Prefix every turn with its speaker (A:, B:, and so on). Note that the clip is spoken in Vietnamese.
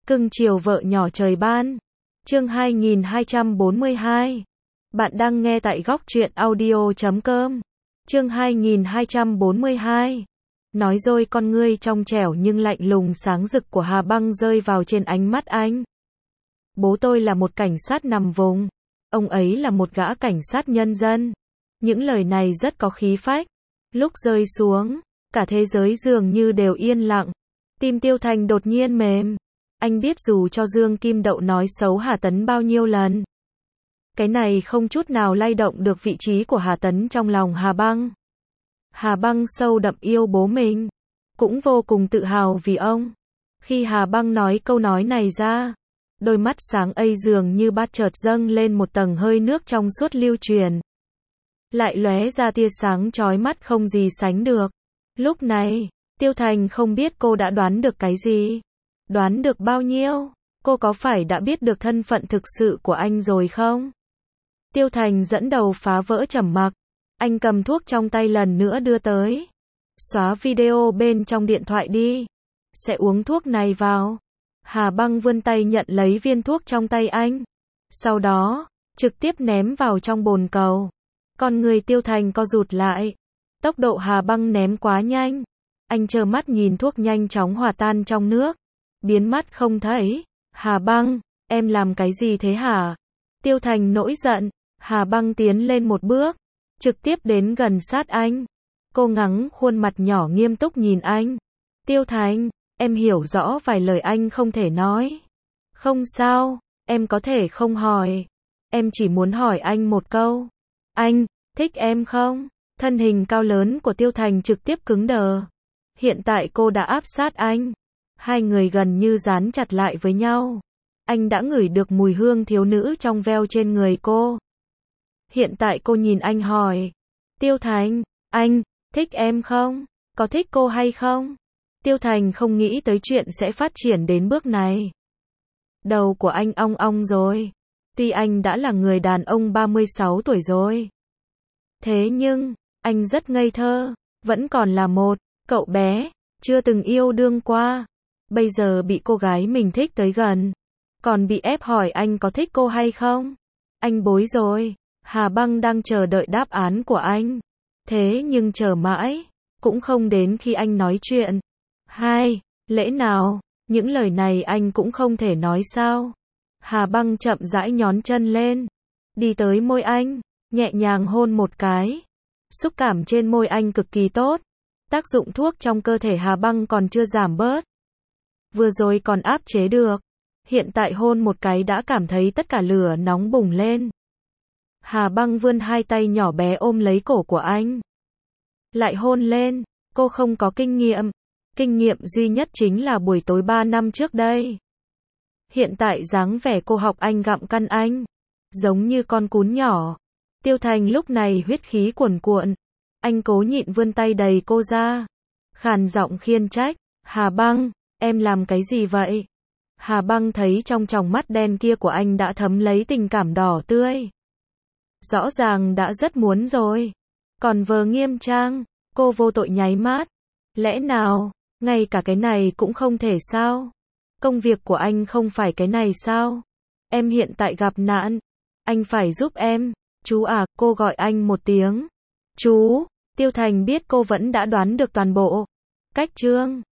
A: Cưng chiều vợ nhỏ trời ban. Chương 2242. Bạn đang nghe tại góc truyện audio.com. Chương 2242. Nói rồi con ngươi trong trẻo nhưng lạnh lùng sáng rực của Hà Băng rơi vào trên ánh mắt anh. Bố tôi là một cảnh sát nằm vùng. Ông ấy là một gã cảnh sát nhân dân. Những lời này rất có khí phách. Lúc rơi xuống, cả thế giới dường như đều yên lặng. Tim Tiêu Thành đột nhiên mềm. Anh biết dù cho Dương Kim Đậu nói xấu Hà Tấn bao nhiêu lần, cái này không chút nào lay động được vị trí của Hà Tấn trong lòng Hà Băng. Hà Băng sâu đậm yêu bố mình, cũng vô cùng tự hào vì ông. Khi Hà Băng nói câu nói này ra, đôi mắt sáng ấy dường như bát chợt dâng lên một tầng hơi nước trong suốt lưu truyền, lại lóe ra tia sáng chói mắt không gì sánh được. Lúc này, Tiêu Thành không biết cô đã đoán được cái gì. Đoán được bao nhiêu? Cô có phải đã biết được thân phận thực sự của anh rồi không? Tiêu Thành dẫn đầu phá vỡ trầm mặc. Anh cầm thuốc trong tay lần nữa đưa tới. Xóa video bên trong điện thoại đi. Sẽ uống thuốc này vào. Hà Băng vươn tay nhận lấy viên thuốc trong tay anh. Sau đó, trực tiếp ném vào trong bồn cầu. Con người Tiêu Thành co rụt lại. Tốc độ Hà Băng ném quá nhanh. Anh trơ mắt nhìn thuốc nhanh chóng hòa tan trong nước, biến mất không thấy. Hà Băng, em làm cái gì thế hả? Tiêu Thành nổi giận. Hà Băng tiến lên một bước, trực tiếp đến gần sát anh. Cô ngẩng khuôn mặt nhỏ nghiêm túc nhìn anh. Tiêu Thành, em hiểu rõ vài lời anh không thể nói. Không sao, em có thể không hỏi. Em chỉ muốn hỏi anh một câu. Anh, thích em không? Thân hình cao lớn của Tiêu Thành trực tiếp cứng đờ. Hiện tại cô đã áp sát anh. Hai người gần như dán chặt lại với nhau. Anh đã ngửi được mùi hương thiếu nữ trong veo trên người cô. Hiện tại cô nhìn anh hỏi. Tiêu Thành, anh, thích em không? Có thích cô hay không? Tiêu Thành không nghĩ tới chuyện sẽ phát triển đến bước này. Đầu của anh ong ong rồi. Tuy anh đã là người đàn ông 36 tuổi rồi. Thế nhưng, anh rất ngây thơ. Vẫn còn là một cậu bé, chưa từng yêu đương qua. Bây giờ bị cô gái mình thích tới gần, còn bị ép hỏi anh có thích cô hay không. Anh bối rồi. Hà Băng đang chờ đợi đáp án của anh. Thế nhưng chờ mãi, cũng không đến khi anh nói chuyện. Hai, lẽ nào, những lời này anh cũng không thể nói sao? Hà Băng chậm rãi nhón chân lên, đi tới môi anh, nhẹ nhàng hôn một cái. Xúc cảm trên môi anh cực kỳ tốt. Tác dụng thuốc trong cơ thể Hà Băng còn chưa giảm bớt. Vừa rồi còn áp chế được. Hiện tại hôn một cái đã cảm thấy tất cả lửa nóng bùng lên. Hà Băng vươn hai tay nhỏ bé ôm lấy cổ của anh. Lại hôn lên. Cô không có kinh nghiệm. Kinh nghiệm duy nhất chính là buổi tối 3 năm trước đây. Hiện tại dáng vẻ cô học anh gặm căn anh. Giống như con cún nhỏ. Tiêu Thành lúc này huyết khí cuồn cuộn. Anh cố nhịn vươn tay đầy cô ra. Khàn giọng khiên trách. Hà Băng, em làm cái gì vậy? Hà Băng thấy trong tròng mắt đen kia của anh đã thấm lấy tình cảm đỏ tươi. Rõ ràng đã rất muốn rồi. Còn vờ nghiêm trang, cô vô tội nháy mắt. Lẽ nào, ngay cả cái này cũng không thể sao? Công việc của anh không phải cái này sao? Em hiện tại gặp nạn. Anh phải giúp em. Chú à, cô gọi anh một tiếng. Chú, Tiêu Thành biết cô vẫn đã đoán được toàn bộ cách chương.